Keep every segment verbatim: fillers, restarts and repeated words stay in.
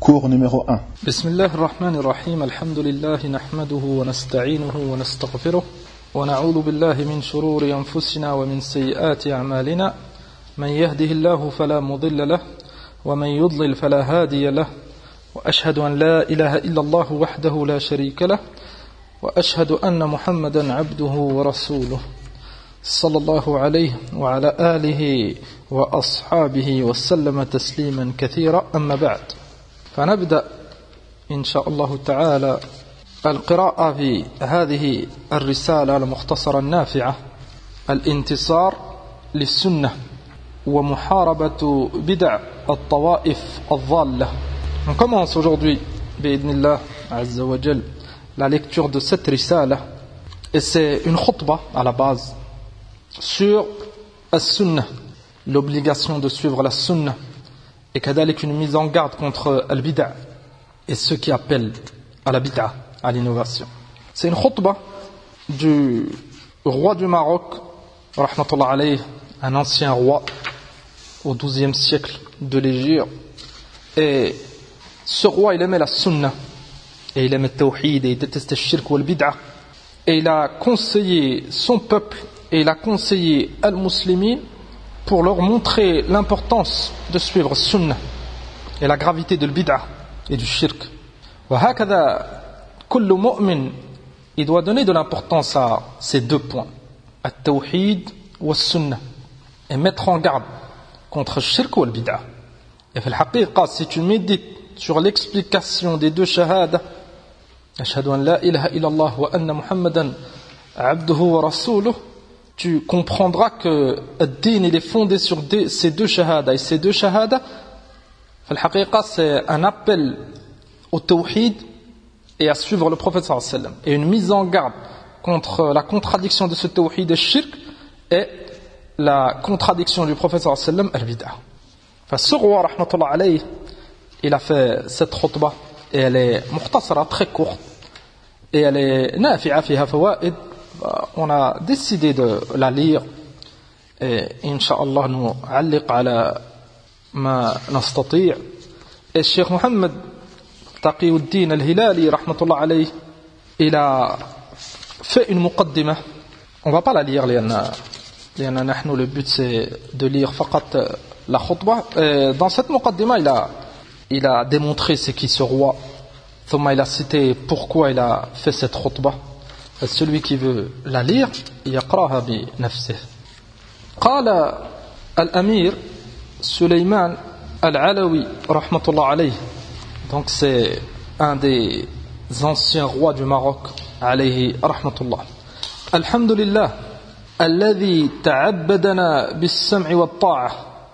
Cours numéro un. Bismillah ar-Rahman ar-Rahim, alhamdulillah, nahmaduhu wa nasta'inuhu wa nastaghfiruh wa na'udhu billahi min shururi anfusina wa min sayyiati a'malina man yahdihillahu fala mudilla lahu wa man yudlil fala hadiya lahu wa ashhadu an la ilaha illa Allah wahdahu la sharika lahu wa ashhadu anna Muhammadan 'abduhu wa rasuluh sallallahu alayhi wa ala alihi wa ashabihi wa sallama tasliman kathira amma ba'd. فنبدأ إن شاء الله تعالى القراءة في هذه الرسالة المختصرة النافعة الانتصار للسنة ومحاربة بدع الطوائف الضالة. On commence aujourd'hui بإذن الله عز وجل la lecture de cette risala et c'est une khutbah à la base sur la sunna, l'obligation de suivre la sunna, et kadalik une mise en garde contre al-bid'a et ceux qui appellent à la bid'a, à l'innovation. C'est une khutbah du roi du Maroc, rahmatullah alayh, un ancien roi au douzième siècle de l'Hégire. Et ce roi, il aimait la sunna, et il aimait le tawhid, et il détestait le shirk ou le bid'a. Et il a conseillé son peuple, et il a conseillé al-muslimin pour leur montrer l'importance de suivre le sunnah et la gravité de l'bid'a et du shirk. وهكذا كل مؤمن, il doit donner de l'importance à ces deux points, at-tawhid wa sunnah, et mettre en garde contre le shirk ou le bid'a. Et في الحقيقة, si tu médites sur l'explication des deux shahada, ashhadu an la ilaha illallah wa anna muhammadan abduhu wa rasuluh, tu comprendras que ad-din il est fondé sur des, ces deux shahada, et ces deux shahada al-haqiqa c'est un appel au tawhid et à suivre le prophète sallallahu alayhi wa sallam, et une mise en garde contre la contradiction de ce tawhid et shirk et la contradiction du prophète sallallahu alayhi wa sallam al-bid'a. Enfin, ce roi rahmatullah alayhi, il a fait cette khutbah et elle est mukhtasara, très courte, et elle est nafi'a fiha fawaid. On a décidé de la lire et incha'Allah nous alliq ala ma nastati'. Et Cheikh Mohammed Taqiyuddin al-Hilali rahmatullah alayh, il a fait une muqaddimah. On va pas la lire لأن نحن le but c'est de lire faqat la khutbah. Dans cette muqaddimah il a il a démontré c'est qui ce roi, ثم il a cité pourquoi il a fait cette khutbah. Celui qui veut la lire, يقرأها بنفسه. قال الأمير سليمان العلوي رحمة الله عليه, donc c'est un des anciens rois du Maroc عليه رحمة الله. الحمد لله الذي تعبدنا بالسمع والطاعة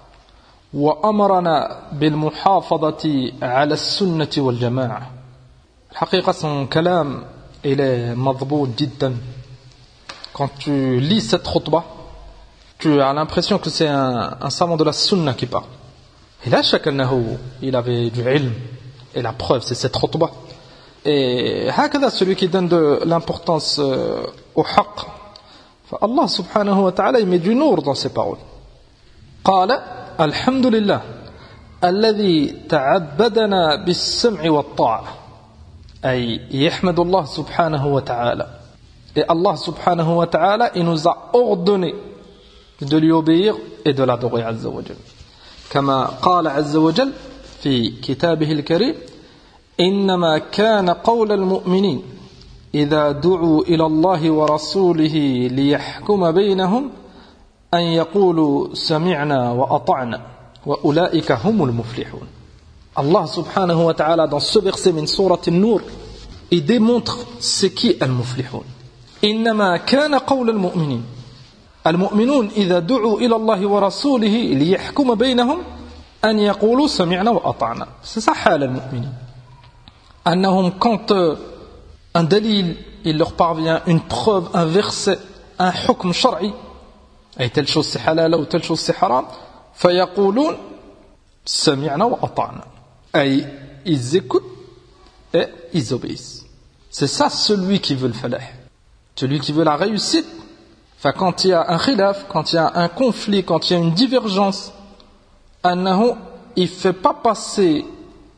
وأمرنا بالمحافظة على السنة والجماعة. الحقيقة son كلام il est madboud jiddan. Quand tu lis cette khutbah, tu as l'impression que c'est un, un savant de la sunna qui parle. Et là, chacun il avait du ilm, et la preuve c'est cette khutbah. Et hakada, celui qui donne de l'importance euh, au haqq, Allah subhanahu wa ta'ala il met du nour dans ses paroles. قال الحمد لله الذي تعبدنا بالسمع والطاعة, أي يحمد الله سبحانه وتعالى. Et Allah subhanahu wa ta'ala il nous a ordonné de lui obéir et de l'adorer عز وجل. كما قال عز وجل في كتابه الكريم إنما كان قول المؤمنين إذا دعوا إلى الله ورسوله ليحكم بينهم أن يقولوا سمعنا وأطعنا وأولئك هم المفلحون. Allah subhanahu wa ta'ala dans ce verset min surat an-Nur il démontre ce qui est al-muflihun. إنما كان قول المؤمنين المؤمنون إذا دعوا إلى الله ورسوله ليحكم بينهم أن يقولوا سمعنا وأطعنا. C'est ça حال المؤمنين, أنهم quand un dalil il leur parvient, une preuve, un verset, un hukm shar'i, et telle chose c'est halal ou telle chose c'est haram, فيقولون سمعنا وأطعنا, et ils écoutent et ils obéissent. C'est ça celui qui veut le falah, celui qui veut la réussite. Enfin, quand il y a un khilaf, quand il y a un conflit, quand il y a une divergence, annahu il ne fait pas passer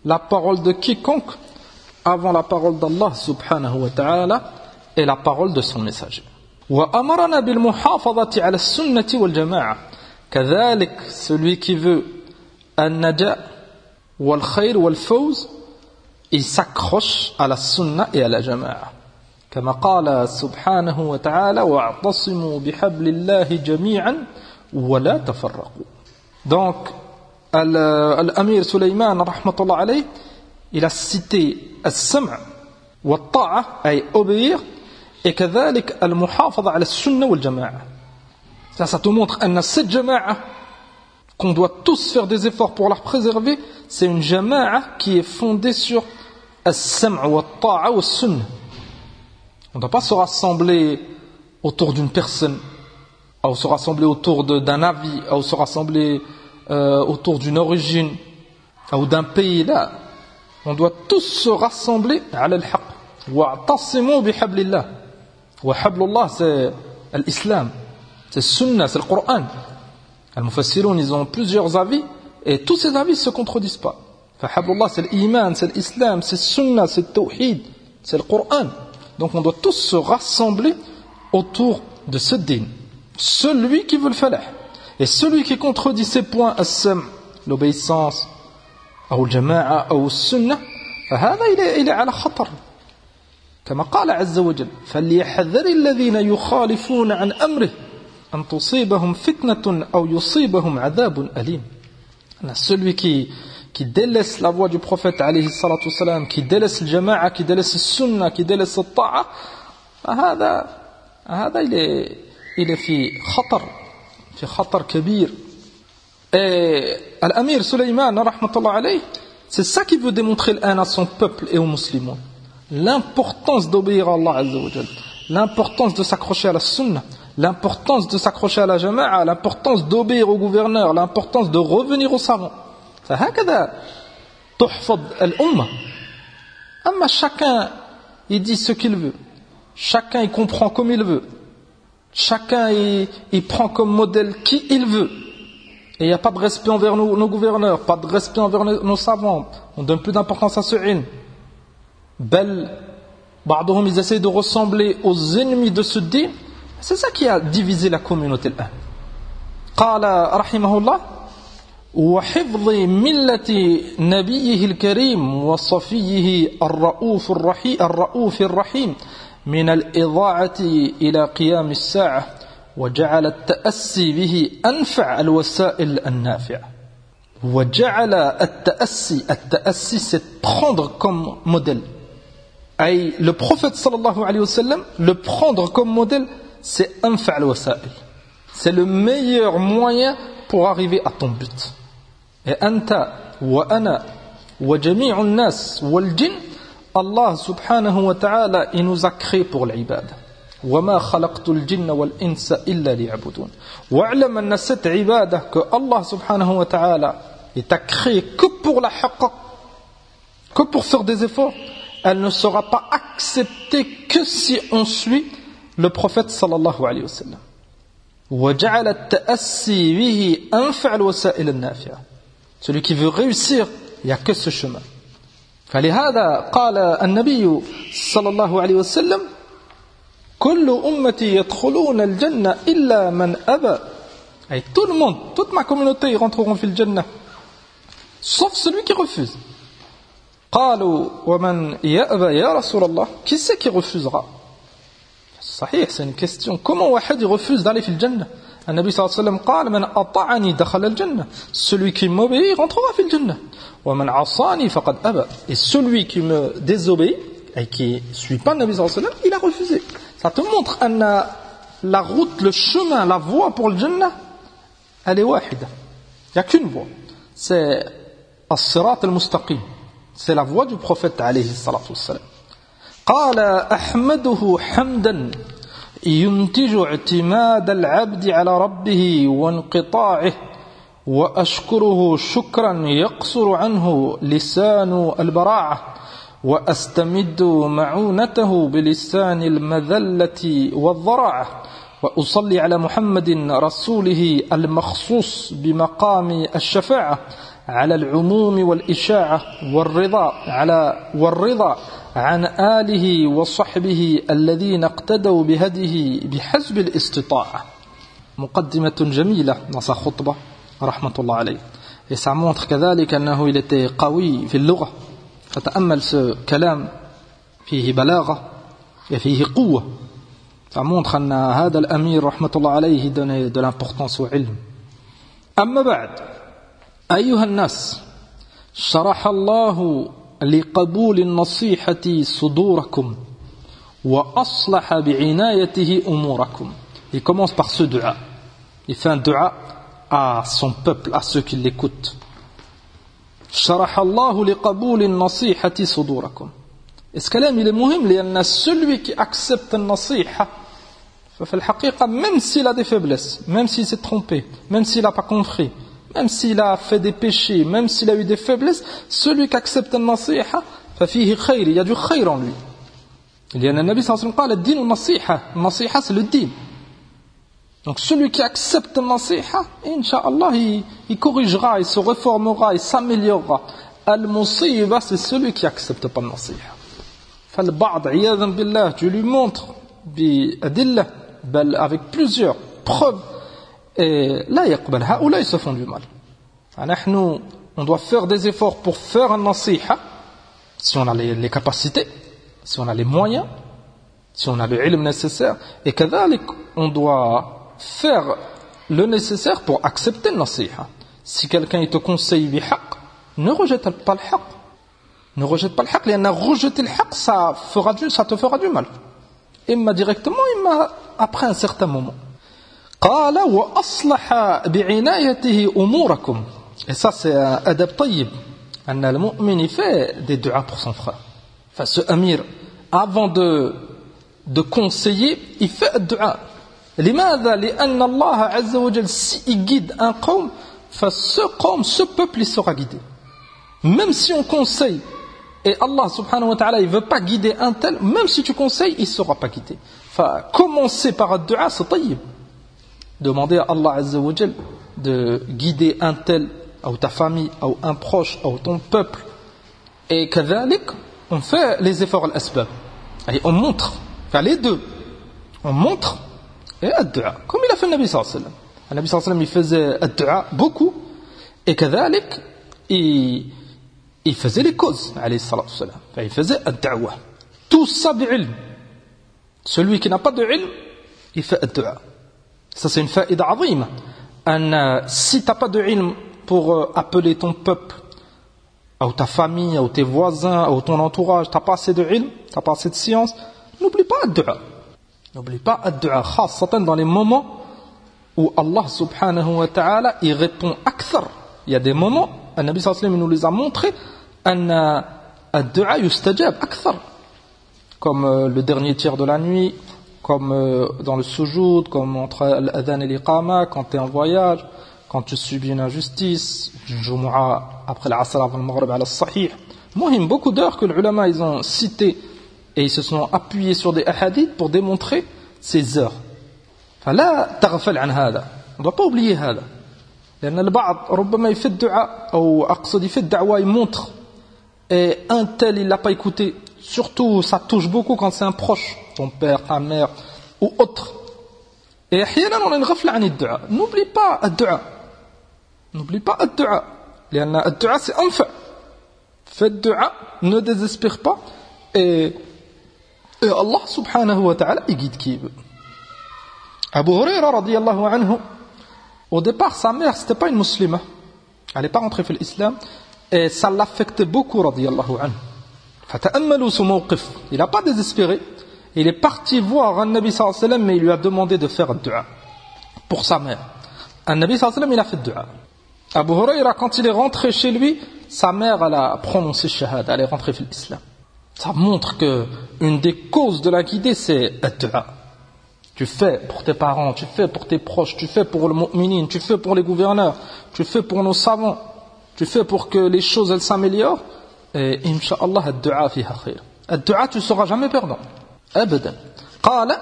la parole de quiconque avant la parole d'Allah subhanahu wa ta'ala et la parole de son messager. وأمرنا بالمحافظة على السنة والجماعة. كذلك celui qui veut النجاة والخير والفوز il s'accroche à la sunna et à la jama'a. كما قال سبحانه وتعالى واعتصموا بحبل الله جميعا ولا تفرقوا. Donc l'Amir Sulaiman rahmatullah alayh, il a cité السمع والطاعة أي obéir et كذلك المحافظة على السنة والجماعة. Ça, ça te montre أن cette jama'a qu'on doit tous faire des efforts pour la préserver, c'est une jama'a qui est fondée sur السمع والطاعة والسنة. On ne doit pas se rassembler autour d'une personne, ou se rassembler autour de, d'un avis, ou se rassembler euh, autour d'une origine, ou d'un pays. Là, on doit tous se rassembler على الحق. واعتصموا بحبل الله. وحبل الله c'est l'islam, c'est le sunna, c'est le Coran. Les mufassiroun, ils ont plusieurs avis, et tous ces avis ne se contredisent pas. فحبل الله c'est l'iman, c'est l'islam, c'est le sunna, c'est le tawhid, c'est le Coran. Donc on doit tous se rassembler autour de ce din. Celui qui veut le falah. Et celui qui contredit ces points, as-sam', l'obéissance, ou le jama'a, ou le sunnah, فهذا il est على خطر. كما قال عز وجل فليحذر الذين يخالفون عن أمره أن تصيبهم فتنة أو يصيبهم عذاب أليم. Celui qui qui délaisse la voie du prophète alayhi salatu wassalam, qui délaisse le jama'a, qui délaisse le sunna, qui délaisse le ta'a, هذا هذا il est il est في خطر في خطر كبير. Et l'Amir Sulaiman rahmatullah alayh, c'est ça qu'il veut démontrer à son peuple et aux musulmans, l'importance d'obéir à Allah azza wa jalla, l'importance de s'accrocher à la sunna, l'importance de s'accrocher à la jama'a, l'importance d'obéir au gouverneur, l'importance de revenir aux savants. فهكذا تحفظ الأمة. أما chacun il dit ce qu'il veut, chacun il comprend comme il veut, chacun il, il prend comme modèle qui il veut, et il n'y a pas de respect envers nos, nos gouverneurs, pas de respect envers nos, nos savants, on donne plus d'importance à ce ilm. Bel بعضهم ils essaient de ressembler aux ennemis de ce din. C'est ça qui a divisé la communauté الآن. قال رحمه الله وحفظ ملة نبيه الكريم وصفيه الرؤوف الرحيم الرؤوف الرحيم من الإضاعة إلى قيام الساعة وجعل التأسي به أنفع الوسائل النافعة. وجعل التأسي التأسي c'est prendre comme modèle. أي le prophète sallallahu alayhi wa sallam, le prendre comme modèle, c'est أنفع الوسائل. C'est le meilleur moyen pour arriver à ton but. Et anta wa ana wa jami'un nas wal jinn, Allah subhanahu wa ta'ala il nous a créé pour l'ibad. Wa ma khalaqtul jinna wal insa illa liya'budun. Wa'lam anna cette ibada que Allah subhanahu wa ta'ala il t'a créé que pour la haqq, que pour faire des efforts, elle ne sera pas acceptée que si on suit le prophète sallallahu alayhi wa sallam. وجعل التأسي به أنفع الوسائل النافعة. Celui qui veut réussir, il n'y a que ce chemin. فلهذا قال النبي صلى الله عليه وسلم كل أمتي يدخلون الجنة إلا من أبى. Et tout le monde, toute ma communauté, ils rentreront في الجنة, sauf celui qui refuse. قالوا ومن يأبى يا رسول الله. Qui c'est qui refusera? صحيح, c'est une question. Comment واحد refuse d'aller في الجنة? النبي صلى الله عليه وسلم قال من أطاعني دخل الجنة. Celui qui m'obéit rentrera في الجنة. ومن عصاني فقد أبى. Et celui qui me désobéit et qui ne suit pas le Nabi صلى الله عليه وسلم, il a refusé. Ça te montre que la route, le chemin, la voie pour le Jannah, elle est واحدة. Il n'y a qu'une voie. C'est الصراط المستقيم. C'est la voie du prophète عليه الصلاة والسلام. قال أحمده حمدا ينتج اعتماد العبد على ربه وانقطاعه وأشكره شكرا يقصر عنه لسان البراعة وأستمد معونته بلسان المذلة والضراعة وأصلي على محمد رسوله المخصوص بمقام الشفاعة على العموم والإشاعة والرضا على والرضا عن آله وصحبه الذين اقتدوا بهديه بحسب الاستطاعة. مقدمة جميلة dans sa khutbah رحمة الله عليه. Et ça montre كذلك أنه il était قوي في اللغة. فتأمل ce كلام فيه بلاغة وفيه قوة. Ça montre أن هذا الأمير رحمة الله عليه donnait de l'importance au ilm. أما بعد أيها الناس شرح الله لقبول النصيحة صدوركم وأصلح بعنايته أموركم. Il commence par ce dua. Il fait un dua à son peuple, à ceux qui l'écoutent. شرح الله لقبول النصيحة صدوركم. Et ce كلام il est مهم لأن celui qui accepte النصيحة ففي الحقيقة même s'il a des faiblesses, même s'il s'est trompé, même s'il n'a pas compris, même s'il a fait des péchés, même s'il a eu des faiblesses, celui qui accepte النصيحة ففيه خير, il y a du خير en lui. لأن النبي صلى الله عليه وسلم قال الدين النصيحة. النصيحة c'est le din. Donc celui qui accepte النصيحة, Inch'Allah, il, il corrigera, il se réformera, il s'améliorera. Al-Musiba, c'est celui qui accepte pas النصيحة. فالبعض عياذا بالله, tu lui montres بأدلة بل avec plusieurs preuves et لا يقبل. هؤلاء ils se font du mal. نحن on doit faire des efforts pour faire النصيحة si on a les, les capacités, si on a les moyens, si on a le ilm nécessaire, et كذلك on doit faire le nécessaire pour accepter النصيحة. Si quelqu'un il te conseille بحق, ne rejette pas le حق. Ne rejette pas le haq, لأن rejeter le haq, ça fera du, ça te fera du mal. إما directement, إما après un certain moment. قال وأصلح بعنايته أموركم. Et ça c'est un adab طيب. أن المؤمن fait des duas pour son frère. Enfin ce amir, avant de de conseiller, il fait un dua. لماذا؟ لأن الله عز وجل s'il guide un قوم, فce قوم, ce peuple il sera guidé. Même si on conseille et Allah subhanahu wa ta'ala il veut pas guider un tel, même si tu conseilles, il sera pas guidé. Enfin, commencer par un dua, c'est tayyib. Demander à Allah azza wa jal de guider un tel, ou ta famille, ou un proche, ou ton peuple. Et كذلك, on fait les efforts al-asbab. Et on montre, enfin les deux. On montre et un dua. Comme il a fait le Nabi sallallahu alayhi wa sallam. Le Nabi sallallahu alayhi wa sallam, il faisait un dua beaucoup. Et كذلك, il il faisait les causes, alayhi salatu wassalam. Il faisait ad-da'wa. Tout ça bi'ilm. Celui qui n'a pas de ilm, il fait ad-dua. Ça c'est une faïda azima. Si tu n'as pas de ilm pour appeler ton peuple, ou ta famille, ou tes voisins, ou ton entourage, tu n'as pas assez de ilm, tu n'as pas assez de science, n'oublie pas ad-dua. N'oublie pas ad-dua. Khassatan dans les moments où Allah subhanahu wa ta'ala il répond akthar. Il y a des moments, le Nabi sallallahu alayhi wa sallam nous les a montrés, أن الدعاء يستجاب أكثر, comme euh, le dernier tiers de la nuit, comme euh, dans le sujoud, comme entre l'adhan et l'iqama, quand tu es en voyage, quand tu subis une injustice, du Jumu'ah après l'Asr avant le Maghrib ala sahih. Mohim, beaucoup d'heures que les ulama ils ont cité et ils se sont appuyés sur des hadiths pour démontrer ces heures. فلا تغفل عن هذا. On ne doit pas oublier هذا. لأن البعض ربما يفي الدعاء أو أقصد يفي الدعوة يmontre et un tel il l'a pas écouté, surtout ça touche beaucoup quand c'est un proche, ton père, ta mère ou autre. Et أحيانا on a une غفلة عن الدعاء. N'oublie pas الدعاء. N'oublie pas الدعاء. لأن الدعاء c'est أنفع. Fais le dua, ne désespère pas et, et Allah subhanahu wa ta'ala il guide qui veut. Abu Huraira radiyallahu anhu, au départ sa mère c'était pas une musulmane, elle n'est pas rentrée dans l'islam et ça l'affectait beaucoup radiyallahu anhu. Fata'ammalu ce mawqif, il n'a pas désespéré, il est parti voir un Nabi sallallahu alayhi wa sallam mais il lui a demandé de faire un dua pour sa mère. Un Nabi sallallahu alayhi wa sallam il a fait le dua. Abu Huraira quand il est rentré chez lui, sa mère elle a prononcé shahada, elle est rentrée dans l'islam. Ça montre que une des causes de la guidée c'est le dua. Tu fais pour tes parents, tu fais pour tes proches, tu fais pour le mu'minin, tu fais pour les gouverneurs, tu fais pour nos savants, tu fais pour que les choses elles s'améliorent. Et incha'Allah, ad-du'a fiha khayr. Ad-du'a, tu ne seras jamais perdant. Abadan. Qala,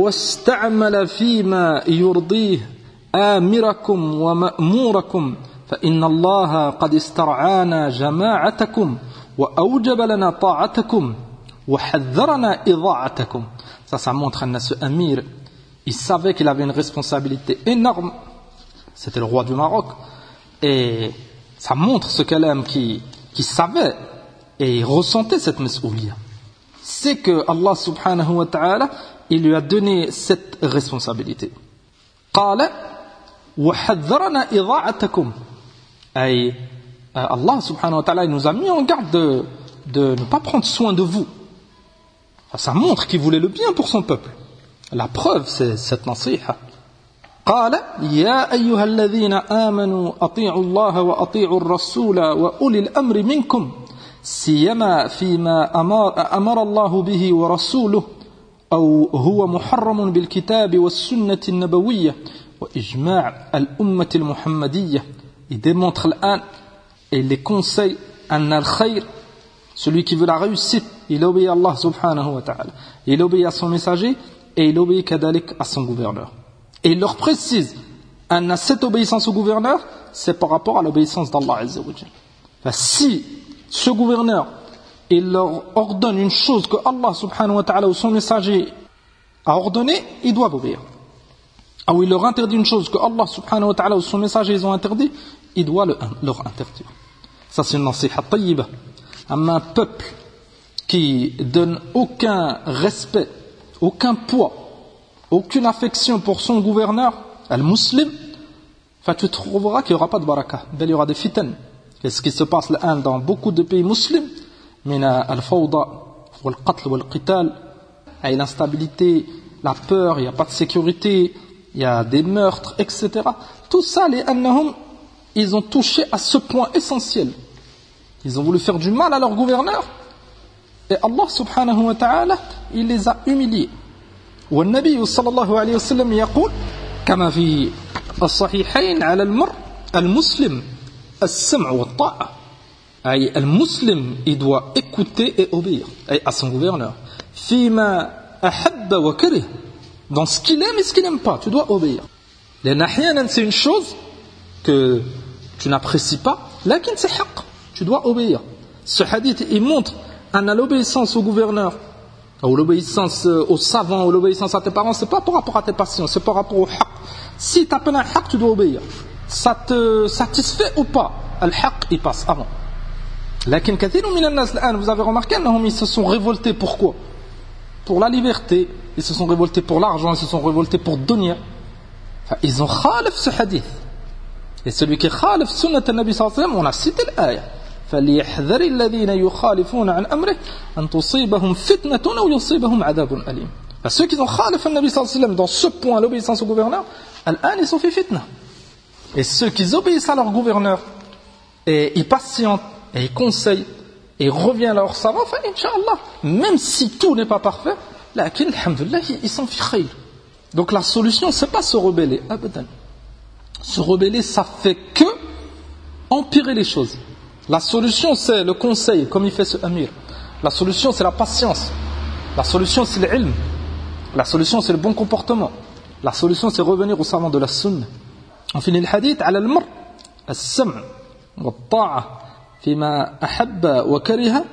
wasta'mala fima yurdih amirakum wa ma'murakum فإن الله قد استرعانا جماعتكم وأوجب لنا طاعتكم وحذرنا إضاعتكم. Ça, ça montre que ce Amir, il savait qu'il avait une responsabilité énorme. C'était le roi du Maroc. Et ça montre ce calame qui, qui savait et ressentait cette mas'ouliya. C'est que Allah subhanahu wa ta'ala, il lui a donné cette responsabilité. قال وحذرنا إضاعتكم. Et Allah subhanahu wa ta'ala, il nous a mis en garde de, de ne pas prendre soin de vous. Ça montre qu'il voulait le bien pour son peuple. La preuve, c'est cette nasiha. قال يا أيها الذين آمنوا أطيعوا الله وأطيعوا الرسول وأولي الأمر منكم سيما فيما أمر, أمر الله به ورسوله أو هو محرم بالكتاب والسنة النبوية وإجماع الأمة المحمدية. Il démontre l'an et les conseils أن الخير, celui qui veut la réussite, il obéit à Allah subhanahu wa ta'ala, il obéit à son messager et il obéit kadalik à son gouverneur. Et il leur précise, à cette obéissance au gouverneur, c'est par rapport à l'obéissance d'Allah Azza wa Jalla. Enfin, si ce gouverneur, il leur ordonne une chose que Allah subhanahu wa ta'ala ou son messager a ordonné, ils doivent obéir. Ou il leur interdit une chose que Allah subhanahu wa ta'ala ou son messager ils ont interdit, il doit le, leur interdire. Ça c'est une nasiha tayyiba. Un peuple qui donne aucun respect, aucun poids, aucune affection pour son gouverneur, al-muslim, enfin, tu trouveras qu'il n'y aura pas de baraka. Il y aura des fitans. Et ce qui se passe là dans beaucoup de pays musulmans, min al-fawda, wal-qatl, wal-qital, l'instabilité, la peur, il n'y a pas de sécurité, il y a des meurtres, et cetera. Tout ça, les annahum, ils ont touché à ce point essentiel. Ils ont voulu faire du mal à leur gouverneur. Et Allah subhanahu wa ta'ala, il les a humiliés. والنبي صلى الله عليه وسلم يقول كما في الصحيحين على المرء المسلم السمع والطاعة. أي المسلم il doit écouter et obéir à son gouverneur. فيما أحب وكره, dans ce qu'il aime et ce qu'il n'aime pas, tu dois obéir. لأن أحيانا c'est une chose que tu n'apprécies pas, لكن c'est حق, tu dois obéir. Ce hadith il montre أن l'obéissance au gouverneur ou l'obéissance aux savants, ou l'obéissance à tes parents, c'est pas par rapport à tes passions, c'est par rapport au haqq. Si tu appelles un haqq, tu dois obéir. Ça te satisfait ou pas, le haqq, il passe avant. Lakin kathirun min an-nas l'an, vous avez remarqué, ils se sont révoltés pourquoi? Pour la liberté, ils se sont révoltés pour l'argent, ils se sont révoltés pour dunya. Enfin, ils ont khalif ce hadith. Et celui qui khalif sunnat al-Nabi sallallahu alayhi wa sallam, on a cité l'ayah. فليحذر الذين يخالفون عن أمره أن تصيبهم فتنة أو يصيبهم عذاب أليم. Ceux qui ont khalif al-Nabi sallallahu alayhi wa sallam dans ce point, l'obéissance au gouverneur, al-an ils sont fait fitna. Et ceux qui obéissent à leur gouverneur et ils patientent et ils conseillent et ils reviennent à leur savant, enfin, Inch'Allah, même si tout n'est pas parfait, lakin, alhamdulillah, ils sont fi khayr. Donc la solution, c'est pas se rebeller, abadan. Se rebeller, ça fait que empirer les choses. La solution, c'est le conseil, comme il fait ce Amir. La solution, c'est la patience. La solution, c'est l'ilm. La solution, c'est le bon comportement. La solution, c'est revenir au savant de la sunna. On finit le hadith على المرء السمع والطاعة فيما أحب وكره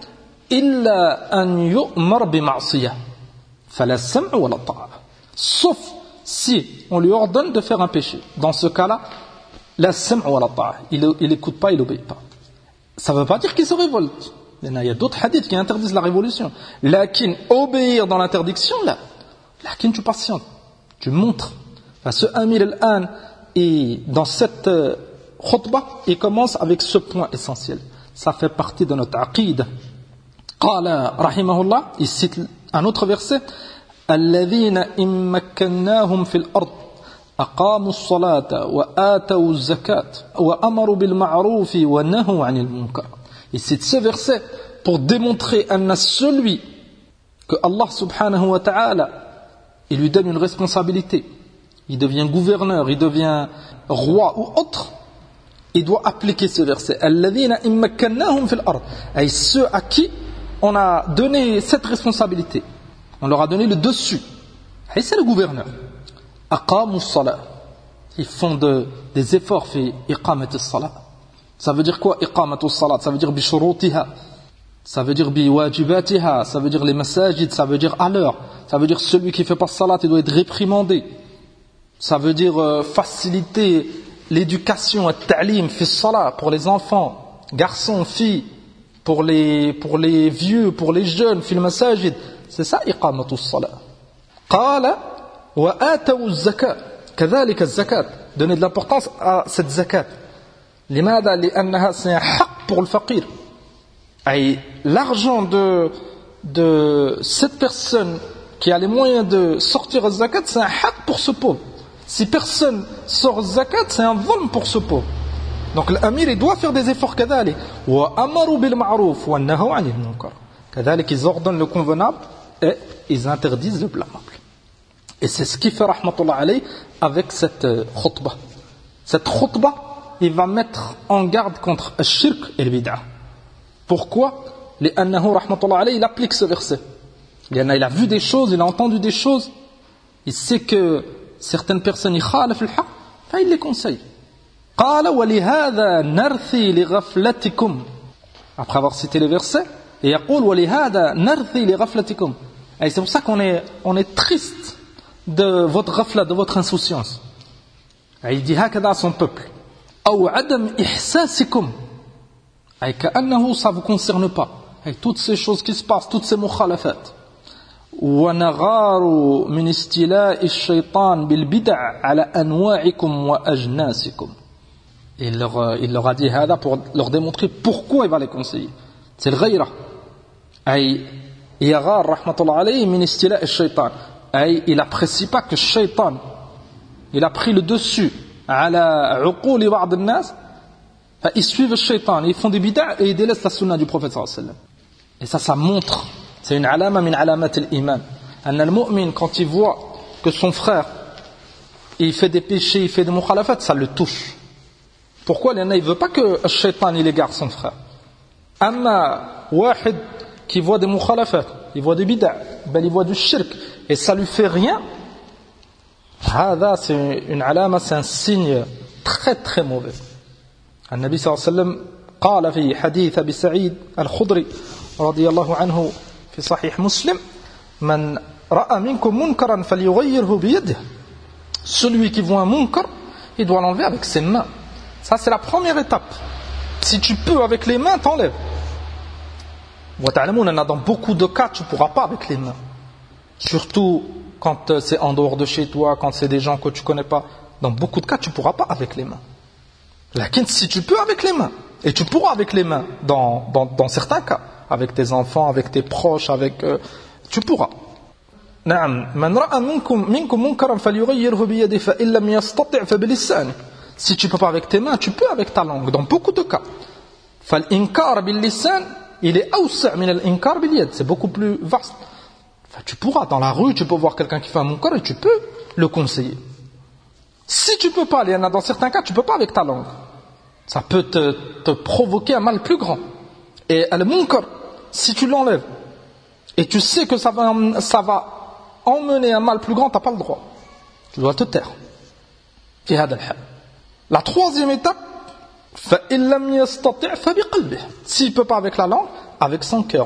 إلا أن يؤمر بمعصية فلا السمع ولا الطاعة. Sauf si on lui ordonne de faire un péché. Dans ce cas-là, la السمع ولا الطاعة. Il n'écoute pas, il n'obéit pas. Ça ne veut pas dire qu'il se révolte. Il y a d'autres hadiths qui interdisent la révolution. Lakin, obéir dans l'interdiction, là. Lakin, tu patientes. Tu montres. Enfin, ce Amir al-An, et dans cette khutbah, il commence avec ce point essentiel. Ça fait partie de notre aqid. Qala, rahimahullah, il cite un autre verset. الذين إن مكناهم في الأرض أقاموا الصلاة وآتوا الزكاة وأمروا بالمعروف ونهوا عن المنكر. Il cite ce verset pour démontrer à celui que Allah subhanahu wa ta'ala il lui donne une responsabilité, il devient gouverneur, il devient roi ou autre, il doit appliquer ce verset. الذين إن مكناهم في الأرض, et ceux à qui on a donné cette responsabilité, on leur a donné le dessus, et c'est le gouverneur. أقاموا الصلاة, ils font de, des efforts في إقامة الصلاة, Ça veut dire quoi? Iqamatus salat, ça veut dire bishurutiha, ça veut dire biwajibatiha, ça veut dire les masajid, ça veut dire à l'heure, ça veut dire celui qui fait pas salat, il doit être réprimandé. Ça veut dire euh, faciliter l'éducation, at-ta'lim fi salat pour les enfants, garçons, filles, pour les pour les vieux, pour les jeunes, fi al-masajid. C'est ça iqamatus salat. Qala wa atawu az-zakat, kadhalika az-zakat, donner de l'importance à cette zakat. لماذا؟ لأنها c'est un haqq pour le faqir. Et l'argent de de cette personne qui a les moyens de sortir le zakat, c'est un haqq pour ce pauvre. Si personne sort le zakat, c'est un vol pour ce pauvre. Donc l'amir il doit faire des efforts كذلك. وأمروا بالمعروف ونهوا عن المنكر. كذلك ils ordonnent le convenable et ils interdisent le blâmable. Et c'est ce qui fait rahmatullah alayh avec cette khutbah. Cette khutbah, il va mettre en garde contre le shirk et le bid'ah. Pourquoi? لأنه rahmatullah alayh, il applique ce verset. Il a vu des choses, il a entendu des choses, il sait que certaines personnes y khalaf al-haq, il les conseille. قال ولهذا نرثي لغفلتكم. Après avoir cité les versets, et يقول ولهذا نرثي لغفلتكم. Et c'est pour ça qu'on est on est triste de votre ghafla, de votre insouciance. Et il dit هكذا à son peuple. أو عدم إحساسكم. Et كأنه ça vous concerne pas. Et toutes ces choses qui se passent, toutes ces mukhalafat. ونغار من استيلاء الشيطان بالبدع على أنواعكم وأجناسكم. Il leur, il leur a dit هذا pour leur démontrer pourquoi il va les conseiller. C'est le غيرة. أي يغار رحمة الله عليه من استيلاء الشيطان. أي il apprécie pas que le shaitan il a pris le dessus على عقول بعض الناس. Ils suivent le shaitan, ils font des bid'a et ils délaissent la sunna du prophète sallallahu alayhi wa sallam. Et ça, ça montre, c'est une alama min alamat al-iman. Anna al-mu'min, quand il voit que son frère, il fait des péchés, il fait des mukhalafat, ça le touche. Pourquoi? Il ne veut pas que le shaitan il égare son frère. Amma wahid qui voit des mukhalafat, il voit des bid'a, ben il voit du shirk, et ça lui fait rien. Hada, c'est une alama, c'est un signe très très mauvais. النبي صلى الله عليه وسلم قال في حديث أبي سعيد الخدري رضي الله عنه في صحيح مسلم من رأى منكم منكرا فليغيره بيده. Celui qui voit un munkar, il doit l'enlever avec ses mains. Ça c'est la première étape. Si tu peux avec les mains, t'enlèves. وتعلمون dans beaucoup de cas tu ne pourras pas avec les mains. Surtout quand c'est en dehors de chez toi, quand c'est des gens que tu ne connais pas. Dans beaucoup de cas tu ne pourras pas avec les mains. Lakin si tu peux avec les mains, et tu pourras avec les mains dans, dans, dans certains cas, avec tes enfants, avec tes proches, avec euh, tu pourras. نعم من رأى منكم منكم منكرا فليغيره بيده فإن لم يستطع فبلسانه. Si tu peux pas avec tes mains, tu peux avec ta langue dans beaucoup de cas. فالإنكار باللسان il est أوسع من الإنكار باليد, c'est beaucoup plus vaste. Enfin, tu pourras dans la rue, tu peux voir quelqu'un qui fait un munkar et tu peux le conseiller. Si tu peux pas, il y en a dans certains cas, tu peux pas avec ta langue. Ça peut te, te provoquer un mal plus grand. Et le munkar, si tu l'enlèves, et tu sais que ça va, ça va emmener un mal plus grand, tu n'as pas le droit. Tu dois te taire. La troisième étape, s'il ne peut pas avec la langue, avec son cœur.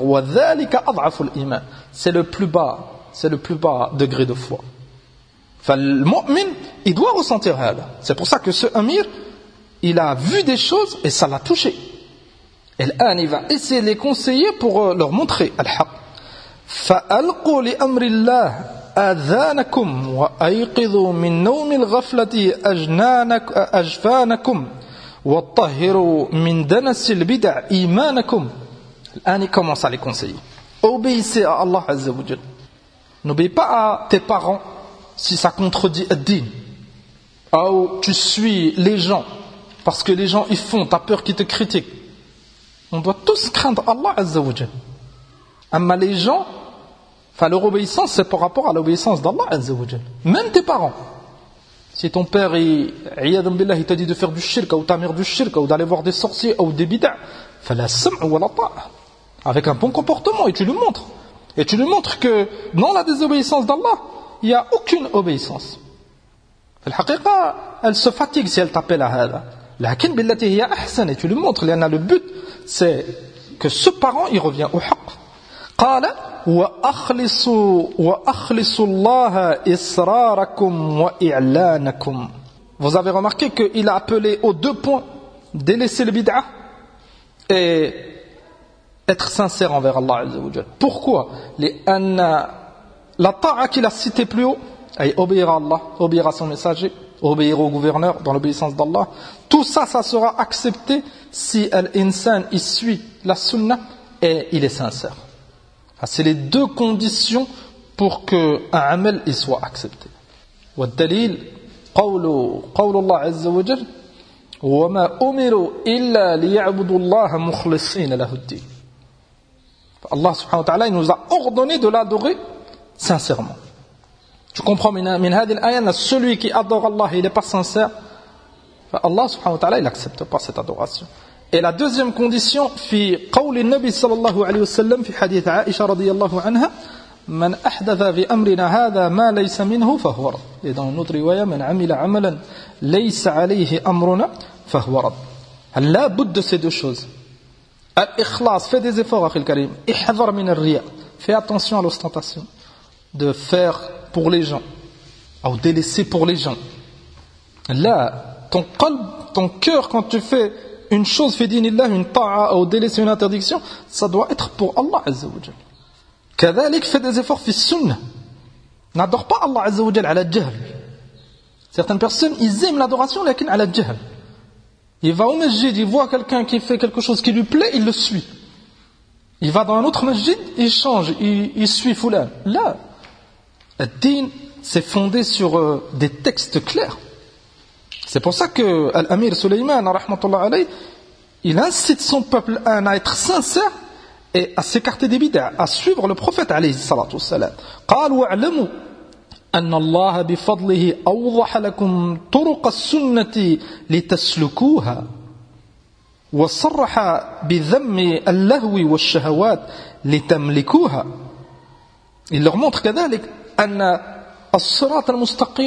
C'est le plus bas, c'est le plus bas degré de foi. Le mu'min, il doit ressentir hada. C'est pour ça que ce amir, il a vu des choses et ça l'a touché. Et l'an, il va essayer de les conseiller pour leur montrer al-haq. فَأَلْقُوا لِأَمْرِ اللَّهِ أَذَانَكُمْ وَأَيْقِظُوا مِنْ نَوْمِ الْغَفْلَةِ أَجْفَانَكُمْ وَطَهِّرُوا مِنْ دَنَسِ الْبِدَعِ إِيمَانَكُمْ. L'an, il commence à les conseiller. Obéissez à Allah Azza wa Jal. N'obéis pas à tes parents si ça contredit ad-din, ou tu suis les gens parce que les gens ils font, t'as peur qu'ils te critiquent. On doit tous craindre Allah Azza wa Jal. Amma les gens, enfin leur obéissance c'est par rapport à l'obéissance d'Allah Azza wa Jal. Même tes parents. Si ton père il, il t'a dit de faire du shirk ou ta mère du shirk ou d'aller voir des sorciers ou des bid'a, fala sam'u wa la ta'a, avec un bon comportement, et tu lui montres. Et tu lui montres que dans la désobéissance d'Allah, il n'y a aucune obéissance. Elle se fatigue si elle t'appelle à hada. lakin billati hiya ahsan, et tu lui montres, لأن le but c'est que ce parent il revient au haqq. قال وأخلصوا وأخلصوا الله إصراركم وإعلانكم. Vous avez remarqué qu'il a appelé aux deux points: délaisser le bid'ah et être sincère envers Allah Azza wa Jalla. Pourquoi? لأن la ta'a qu'il a cité plus haut, et obéir à Allah, obéir à son messager, obéir au gouverneur dans l'obéissance d'Allah, tout ça, ça sera accepté si l'insan il suit la sunna et il est sincère. C'est les deux conditions pour que un amal il soit accepté. والدليل قول قول الله عز وجل وما أمروا إلا ليعبدوا الله مخلصين له الدين. Allah subhanahu wa ta'ala il nous a ordonné de l'adorer sincèrement. Tu comprends, min hadhihi al-aya, celui qui adore Allah il n'est pas sincère, Allah subhanahu wa ta'ala il n'accepte pas cette adoration. Et la deuxième condition, في قول النبي صلى الله عليه وسلم في حديث عائشة رضي الله عنها من أحدث في أمرنا هذا ما ليس منه فهو رد. Et dans une autre riwaya, من عمل عملا ليس عليه أمرنا فهو رد. لا بد de ces deux choses. Al-ikhlas, fais des efforts, Akhil Karim. Ihdhar min al-riya. Fais attention à l'ostentation. De faire pour les gens, ou délaisser pour les gens. Là, ton qalb, ton cœur, quand tu fais une chose, fi dinillah, une ta'a, ou délaisser une interdiction, ça doit être pour Allah Azza wa Jal. Kadhalik, fais des efforts fi sunnah. N'adore pas Allah Azza wa Jal ala jahl. Certaines personnes, ils aiment l'adoration, lakin ala jahl. Il va au masjid, il voit quelqu'un qui fait quelque chose qui lui plaît, il le suit. Il va dans un autre masjid, il change, il, il suit fulan. Là, ad-din, c'est fondé sur euh, des textes clairs. C'est pour ça que Al-Amir Sulaiman, rahmatullah alayh, il incite son peuple à être sincère et à s'écarter des bid'ah, à suivre le prophète alayhi salatu wassalam. قال واعلموا أن الله بفضله أوضح لكم طرق السنة لتسلكوها وصرح بذم اللهو والشهوات لتملكوها. Il leur montre كذلك أن الصراط المستقيم,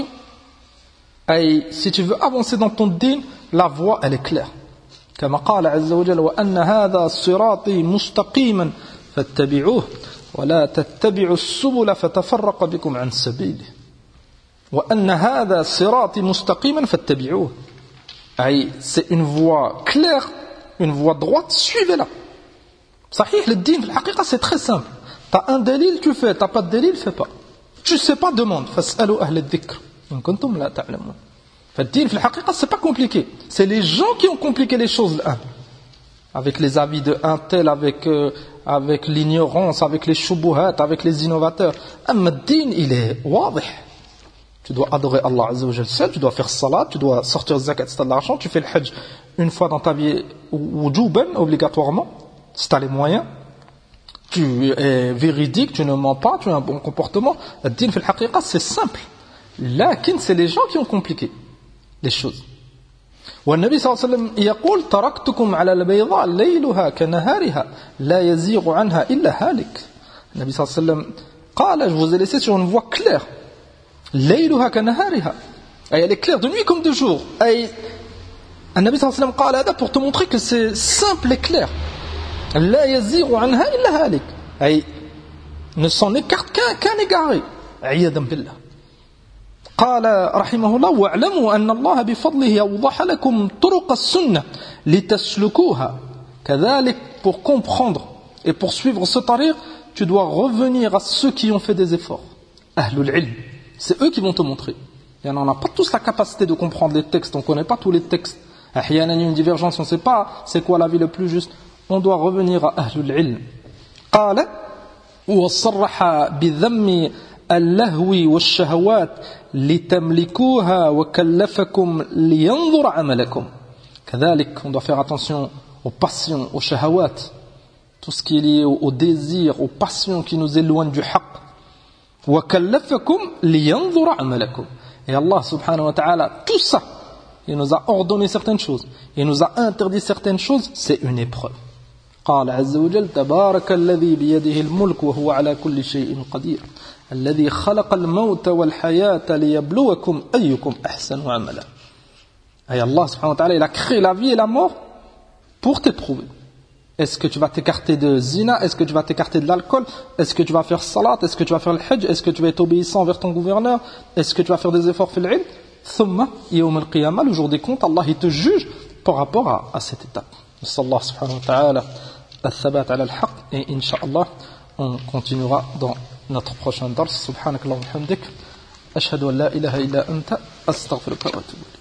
أي si tu veux avancer dans ton din, la voie elle est claire. كما قال عز وجل وأن هذا صراطي مستقيما فاتبعوه ولا تتبعوا السبل فتفرق بكم عن سبيله وأن هذا صراطي مستقيما فاتبعوه. أي c'est une voie claire, une voie droite, suivez-la. صحيح, le din, في الحقيقة c'est très simple. T'as un dalil, tu fais. T'as pas de dalil, fais pas. Tu sais pas, demande. فاسألوا أهل الذكر إن كنتم لا تعلمون. فالدين في الحقيقة c'est pas compliqué. C'est les gens qui ont compliqué les choses là. Avec les avis de un tel, avec euh, avec l'ignorance, avec les shubuhat, avec les innovateurs. أما الدين il est واضح. Tu dois adorer Allah Azza wa Jal seul, tu dois faire salat, tu dois sortir zakat, c'est de l'argent, tu fais le hajj une fois dans ta vie, wujuban, obligatoirement, si tu as les moyens. Tu es véridique, tu ne mens pas, tu as un bon comportement. Le din fil haqiqa, c'est simple. Lakin, c'est les gens qui ont compliqué les choses. والنبي صلى الله عليه وسلم يقول تركتكم على البيضاء ليلها كنهارها لا يزيغ عنها إلا هالك. النبي صلى الله عليه وسلم قال je vous ai laissé sur une voie claire. ليلها كنهارها. Elle est claire de nuit comme de jour. النبي صلى الله عليه وسلم قال هذا pour te montrer que c'est simple et clair. لا يزيغ عنها إلا هالك. أي ne s'en écarte qu'un, qu'un égaré. عياذا بالله. قال رحمه الله واعلموا أن الله بفضله أوضح لكم طرق السنة لتسلكوها. كذلك pour comprendre et pour suivre ce tariq, tu dois revenir à ceux qui ont fait des efforts. Ahlul ilm. C'est eux qui vont te montrer. Et on n'a pas tous la capacité de comprendre les textes, on ne connaît pas tous les textes. Il y a une divergence, on ne sait pas c'est quoi la vie le plus juste. On doit revenir à Ahlul ilm. قال وصرح بذم اللهو والشهوات لتملكوها وكلفكم لينظر عملكم. كذلك on doit faire attention aux passions, aux shahawat, tout ce qui est lié aux désirs, aux passions qui nous éloignent du haqq. وكلفكم لينظر عملكم. Et Allah subhanahu wa ta'ala, tout ça, il nous a ordonné certaines choses, il nous a interdit certaines choses, c'est une épreuve. قال عز وجل تبارك الذي بيده الملك وهو على كل شيء قدير الذي خلق الموت والحياة ليبلوكم أيكم أحسن عملا. Et Allah subhanahu wa ta'ala, il a créé la vie et la mort pour t'éprouver. Est-ce que tu vas t'écarter de zina? Est-ce que tu vas t'écarter de l'alcool? Est-ce que tu vas faire salat? Est-ce que tu vas faire le hajj? Est-ce que tu vas être obéissant envers ton gouverneur? Est-ce que tu vas faire des efforts fil ilm? Thumma, yawm al-qiyamah, le jour des comptes, Allah il te juge par rapport à, à cette étape. Sallallahu subhanahu wa ta'ala al-thabat ala al-haq. Et incha'Allah, on continuera dans notre prochain dars. Subhanakallahumma wa bihamdik. Ashhadu an la ilaha illa anta astaghfiruka wa atubu.